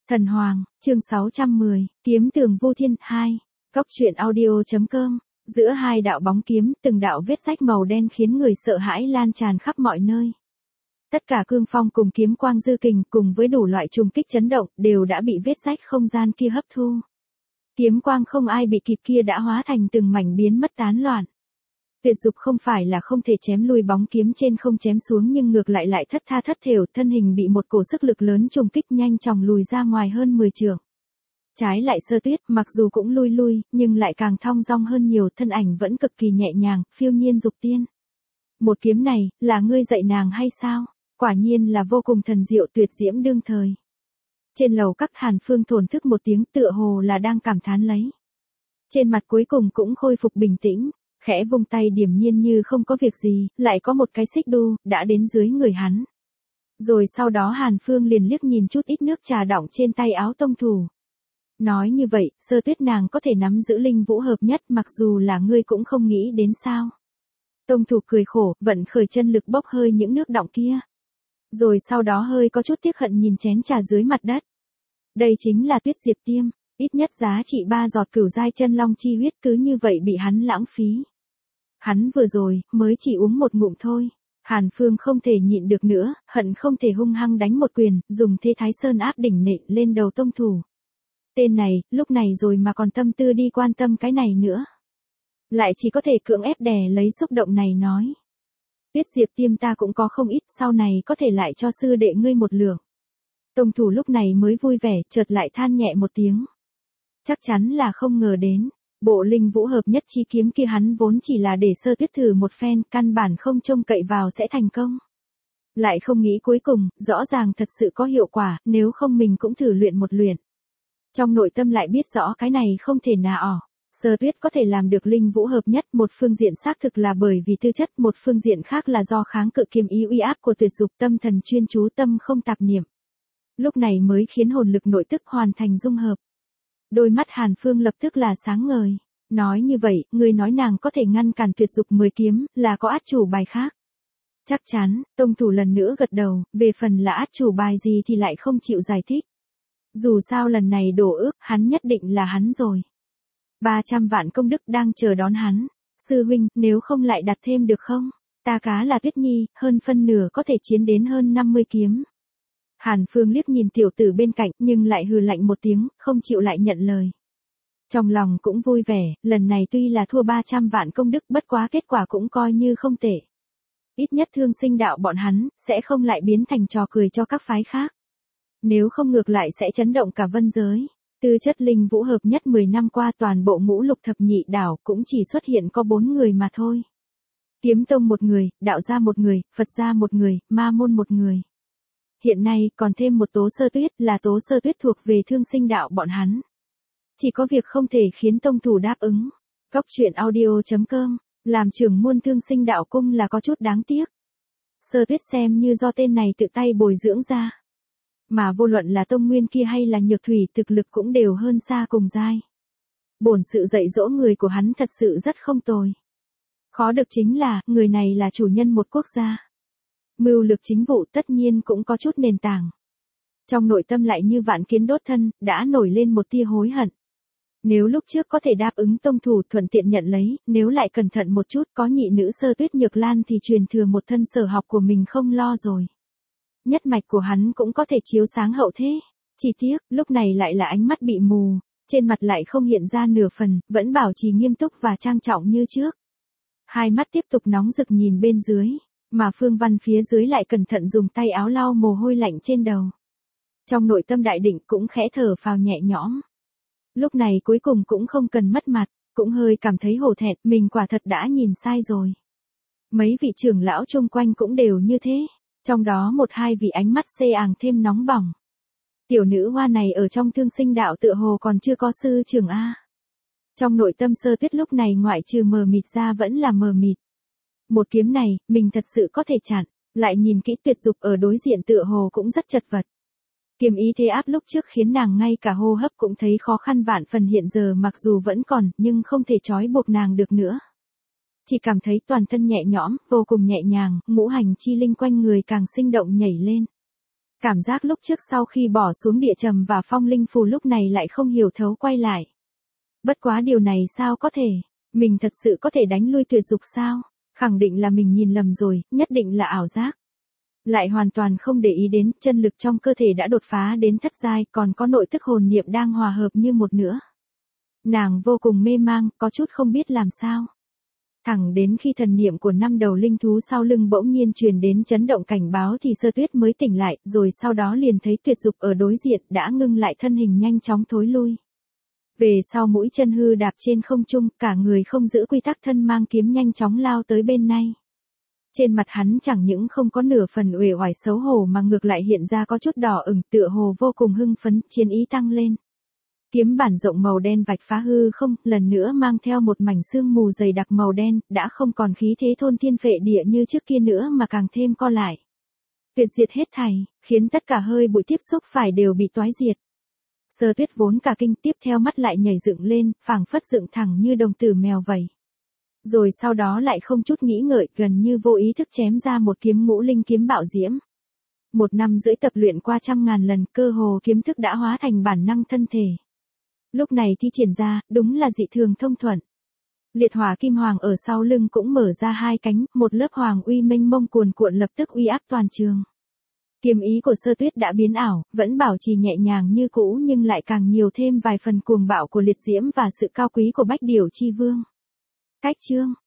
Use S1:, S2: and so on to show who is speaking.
S1: Thần Hoàng, chương 610, Kiếm Tường Vô Thiên 2. Góc truyện audio.com. Giữa hai đạo bóng kiếm, từng đạo vết rách màu đen khiến người sợ hãi lan tràn khắp mọi nơi. Tất cả cương phong cùng kiếm quang dư kình cùng với đủ loại trùng kích chấn động đều đã bị vết rách không gian kia hấp thu. Kiếm quang không ai bị kịp kia đã hóa thành từng mảnh biến mất tán loạn. Tuyệt dục không phải là không thể chém lui bóng kiếm trên không chém xuống, nhưng ngược lại thất tha thất thểu, thân hình bị một cổ sức lực lớn trùng kích nhanh chóng lùi ra ngoài hơn 10 trượng. Trái lại Sơ Tuyết, mặc dù cũng lui, nhưng lại càng thong dong hơn nhiều, thân ảnh vẫn cực kỳ nhẹ nhàng, phiêu nhiên dục tiên. Một kiếm này, là ngươi dạy nàng hay sao? Quả nhiên là vô cùng thần diệu tuyệt diễm đương thời. Trên lầu các Hàn Phương thổn thức một tiếng, tựa hồ là đang cảm thán lấy. Trên mặt cuối cùng cũng khôi phục bình tĩnh, khẽ vung tay điềm nhiên như không có việc gì, lại có một cái xích đu, đã đến dưới người hắn. Rồi sau đó Hàn Phương liền liếc nhìn chút ít nước trà đọng trên tay áo tông thủ. Nói như vậy, Sơ Tuyết nàng có thể nắm giữ linh vũ hợp nhất, mặc dù là ngươi cũng không nghĩ đến sao. Tông thủ cười khổ, vận khởi chân lực bốc hơi những nước đọng kia. Rồi sau đó hơi có chút tiếc hận nhìn chén trà dưới mặt đất. Đây chính là Tuyết Diệp Tiêm, ít nhất giá trị 3 giọt cửu giai chân long chi huyết cứ như vậy bị hắn lãng phí. Hắn vừa rồi, mới chỉ uống một ngụm thôi. Hàn Phương không thể nhịn được nữa, hận không thể hung hăng đánh một quyền, dùng thế Thái Sơn áp đỉnh nện lên đầu tông thủ. Tên này, lúc này rồi mà còn tâm tư đi quan tâm cái này nữa. Lại chỉ có thể cưỡng ép đè lấy xúc động này nói. Tuyết Diệp Tiêm ta cũng có không ít, sau này có thể lại cho sư đệ ngươi một lượng. Tông thủ lúc này mới vui vẻ, chợt lại than nhẹ một tiếng. Chắc chắn là không ngờ đến, bộ linh vũ hợp nhất chi kiếm kia hắn vốn chỉ là để Sơ Tuyết thử một phen, căn bản không trông cậy vào sẽ thành công. Lại không nghĩ cuối cùng, rõ ràng thật sự có hiệu quả, nếu không mình cũng thử luyện một luyện. Trong nội tâm lại biết rõ cái này không thể nào. Sơ Tuyết có thể làm được linh vũ hợp nhất, một phương diện xác thực là bởi vì tư chất, một phương diện khác là do kháng cự kiếm ý uy áp của tuyệt dục, tâm thần chuyên chú, tâm không tạp niệm. Lúc này mới khiến hồn lực nội tức hoàn thành dung hợp. Đôi mắt Hàn Phương lập tức là sáng ngời. Nói như vậy, người nói nàng có thể ngăn cản tuyệt dục 10 kiếm, là có át chủ bài khác. Chắc chắn, tông thủ lần nữa gật đầu, về phần là át chủ bài gì thì lại không chịu giải thích. Dù sao lần này đổ ước, hắn nhất định là hắn rồi. 300 vạn công đức đang chờ đón hắn. Sư huynh, nếu không lại đặt thêm được không? Ta cá là Tuyết Nhi, hơn phân nửa có thể chiến đến hơn 50 kiếm. Hàn Phương liếc nhìn tiểu tử bên cạnh, nhưng lại hừ lạnh một tiếng, không chịu lại nhận lời. Trong lòng cũng vui vẻ, lần này tuy là thua 300 vạn công đức, bất quá kết quả cũng coi như không tệ. Ít nhất Thương Sinh đạo bọn hắn, sẽ không lại biến thành trò cười cho các phái khác. Nếu không ngược lại sẽ chấn động cả vân giới. Tư chất linh vũ hợp nhất 10 năm qua toàn bộ ngũ lục thập nhị đảo cũng chỉ xuất hiện có 4 người mà thôi. Kiếm tông một người, đạo gia một người, Phật gia một người, ma môn một người. Hiện nay còn thêm một Tố Sơ Tuyết, là Tố Sơ Tuyết thuộc về Thương Sinh đạo bọn hắn. Chỉ có việc không thể khiến tông thủ đáp ứng. Góc truyện audio.com, làm trưởng môn Thương Sinh đạo cung là có chút đáng tiếc. Sơ Tuyết xem như do tên này tự tay bồi dưỡng ra. Mà vô luận là tông nguyên kia hay là nhược thủy, thực lực cũng đều hơn xa cùng giai. Bổn sự dạy dỗ người của hắn thật sự rất không tồi. Khó được chính là, người này là chủ nhân một quốc gia. Mưu lược chính vụ tất nhiên cũng có chút nền tảng. Trong nội tâm lại như vạn kiến đốt thân, đã nổi lên một tia hối hận. Nếu lúc trước có thể đáp ứng tông thủ thuận tiện nhận lấy, nếu lại cẩn thận một chút có nhị nữ Sơ Tuyết Nhược Lan thì truyền thừa một thân sở học của mình không lo rồi. Nhất mạch của hắn cũng có thể chiếu sáng hậu thế. Chỉ tiếc, lúc này lại là ánh mắt bị mù, trên mặt lại không hiện ra nửa phần, vẫn bảo trì nghiêm túc và trang trọng như trước. Hai mắt tiếp tục nóng rực nhìn bên dưới, mà Phương Văn phía dưới lại cẩn thận dùng tay áo lau mồ hôi lạnh trên đầu. Trong nội tâm đại định cũng khẽ thở phào nhẹ nhõm. Lúc này cuối cùng cũng không cần mất mặt, cũng hơi cảm thấy hổ thẹn, mình quả thật đã nhìn sai rồi. Mấy vị trưởng lão chung quanh cũng đều như thế. Trong đó một hai vị ánh mắt xê àng thêm nóng bỏng. Tiểu nữ hoa này ở trong Thương Sinh đạo tựa hồ còn chưa có sư trưởng A. Trong nội tâm Sơ Tuyết lúc này ngoại trừ mờ mịt ra vẫn là mờ mịt. Một kiếm này, mình thật sự có thể chặn, lại nhìn kỹ tuyệt dục ở đối diện tựa hồ cũng rất chật vật. Kiếm ý thế áp lúc trước khiến nàng ngay cả hô hấp cũng thấy khó khăn vạn phần, hiện giờ mặc dù vẫn còn, nhưng không thể trói buộc nàng được nữa. Chỉ cảm thấy toàn thân nhẹ nhõm, vô cùng nhẹ nhàng, ngũ hành chi linh quanh người càng sinh động nhảy lên. Cảm giác lúc trước sau khi bỏ xuống địa trầm và phong linh phù lúc này lại không hiểu thấu quay lại. Bất quá điều này sao có thể? Mình thật sự có thể đánh lui tuyệt dục sao? Khẳng định là mình nhìn lầm rồi, nhất định là ảo giác. Lại hoàn toàn không để ý đến, chân lực trong cơ thể đã đột phá đến thất giai, còn có nội tức hồn niệm đang hòa hợp như một nữa. Nàng vô cùng mê mang, có chút không biết làm sao. Thẳng đến khi thần niệm của 5 đầu linh thú sau lưng bỗng nhiên truyền đến chấn động cảnh báo thì Sơ Tuyết mới tỉnh lại, rồi sau đó liền thấy tuyệt dục ở đối diện đã ngưng lại thân hình nhanh chóng thối lui. Về sau mũi chân hư đạp trên không trung, cả người không giữ quy tắc thân mang kiếm nhanh chóng lao tới bên này. Trên mặt hắn chẳng những không có nửa phần uể oải xấu hổ mà ngược lại hiện ra có chút đỏ ửng, tựa hồ vô cùng hưng phấn, chiến ý tăng lên. Kiếm bản rộng màu đen vạch phá hư không, lần nữa mang theo một mảnh sương mù dày đặc màu đen, đã không còn khí thế thôn thiên phệ địa như trước kia nữa mà càng thêm co lại. Tuyệt diệt hết thảy, khiến tất cả hơi bụi tiếp xúc phải đều bị toái diệt. Sơ Tuyết vốn cả kinh, tiếp theo mắt lại nhảy dựng lên, phảng phất dựng thẳng như đồng tử mèo vậy. Rồi sau đó lại không chút nghĩ ngợi, gần như vô ý thức chém ra một kiếm ngũ linh kiếm bạo diễm. 1 năm rưỡi tập luyện qua trăm ngàn lần, cơ hồ kiếm thức đã hóa thành bản năng thân thể. Lúc này thi triển ra, đúng là dị thường thông thuận. Liệt hỏa kim hoàng ở sau lưng cũng mở ra 2 cánh, một lớp hoàng uy mênh mông cuồn cuộn lập tức uy áp toàn trường. Kiếm ý của Sơ Tuyết đã biến ảo, vẫn bảo trì nhẹ nhàng như cũ nhưng lại càng nhiều thêm vài phần cuồng bạo của liệt diễm và sự cao quý của Bách Điểu Chi Vương. Cách chương